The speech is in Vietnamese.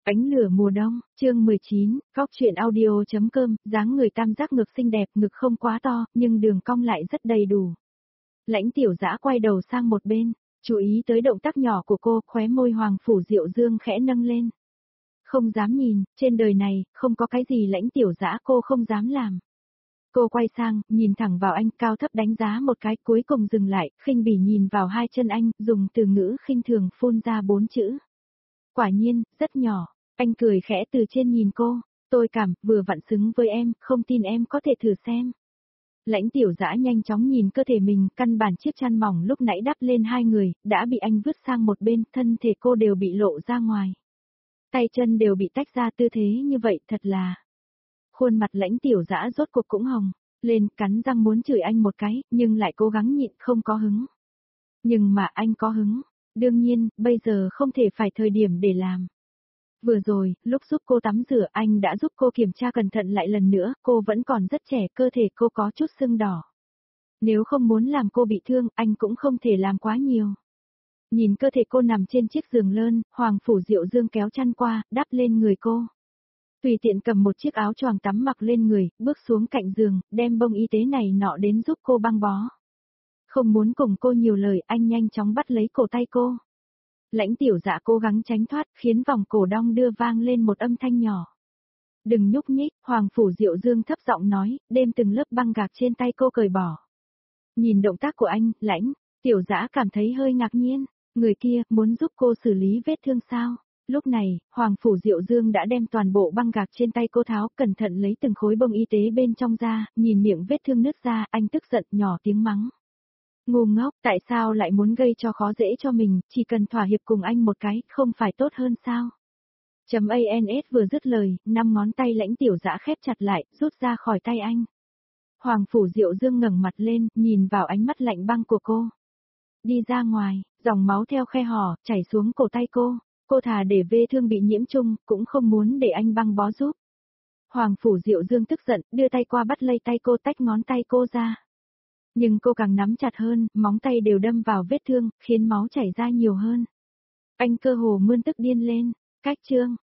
Ánh lửa mùa đông, chương 19, góc truyện audio.com, dáng người tam giác ngực xinh đẹp, ngực không quá to, nhưng đường cong lại rất đầy đủ. Lãnh Tiểu Dã quay đầu sang một bên, chú ý tới động tác nhỏ của cô, khóe môi Hoàng Phủ Diệu Dương khẽ nâng lên. Không dám nhìn, trên đời này, không có cái gì Lãnh Tiểu Dã cô không dám làm. Cô quay sang, nhìn thẳng vào anh, cao thấp đánh giá một cái, cuối cùng dừng lại, khinh bỉ nhìn vào hai chân anh, dùng từ ngữ khinh thường phun ra 4 chữ. Quả nhiên, rất nhỏ. Anh cười khẽ từ trên nhìn cô, tôi cảm, vừa vặn xứng với em, không tin em có thể thử xem. Lãnh Tiểu Dã nhanh chóng nhìn cơ thể mình, căn bản chiếc chăn mỏng lúc nãy đắp lên hai người, đã bị anh vứt sang một bên, thân thể cô đều bị lộ ra ngoài. Tay chân đều bị tách ra, tư thế như vậy thật là... Khuôn mặt Lãnh Tiểu Dã rốt cuộc cũng hồng, lên cắn răng muốn chửi anh một cái, nhưng lại cố gắng nhịn không có hứng. Nhưng mà anh có hứng, đương nhiên, bây giờ không thể phải thời điểm để làm. Vừa rồi, lúc giúp cô tắm rửa anh đã giúp cô kiểm tra cẩn thận lại lần nữa, cô vẫn còn rất trẻ, cơ thể cô có chút sưng đỏ. Nếu không muốn làm cô bị thương, anh cũng không thể làm quá nhiều. Nhìn cơ thể cô nằm trên chiếc giường lơn, Hoàng Phủ Diệu Dương kéo chăn qua, đắp lên người cô. Tùy tiện cầm một chiếc áo choàng tắm mặc lên người, bước xuống cạnh giường, đem bông y tế này nọ đến giúp cô băng bó. Không muốn cùng cô nhiều lời, anh nhanh chóng bắt lấy cổ tay cô. Lãnh Tiểu Dã cố gắng tránh thoát, khiến vòng cổ đong đưa vang lên một âm thanh nhỏ. Đừng nhúc nhích, Hoàng Phủ Diệu Dương thấp giọng nói, đem từng lớp băng gạc trên tay cô cởi bỏ. Nhìn động tác của anh, Lãnh Tiểu Dã cảm thấy hơi ngạc nhiên, người kia muốn giúp cô xử lý vết thương sao? Lúc này, Hoàng Phủ Diệu Dương đã đem toàn bộ băng gạc trên tay cô tháo, cẩn thận lấy từng khối bông y tế bên trong ra, nhìn miệng vết thương nứt ra, anh tức giận nhỏ tiếng mắng. Ngu ngốc, tại sao lại muốn gây cho khó dễ cho mình, chỉ cần thỏa hiệp cùng anh một cái, không phải tốt hơn sao? ANS vừa dứt lời, 5 ngón tay Lãnh Tiểu Dã khép chặt lại, rút ra khỏi tay anh. Hoàng Phủ Diệu Dương ngẩng mặt lên, nhìn vào ánh mắt lạnh băng của cô. Đi ra ngoài, dòng máu theo khe hở, chảy xuống cổ tay cô thà để vết thương bị nhiễm trùng, cũng không muốn để anh băng bó giúp. Hoàng Phủ Diệu Dương tức giận, đưa tay qua bắt lấy tay cô, tách ngón tay cô ra. Nhưng cô càng nắm chặt hơn, móng tay đều đâm vào vết thương, khiến máu chảy ra nhiều hơn. Anh cơ hồ mơn tức điên lên, cách chương.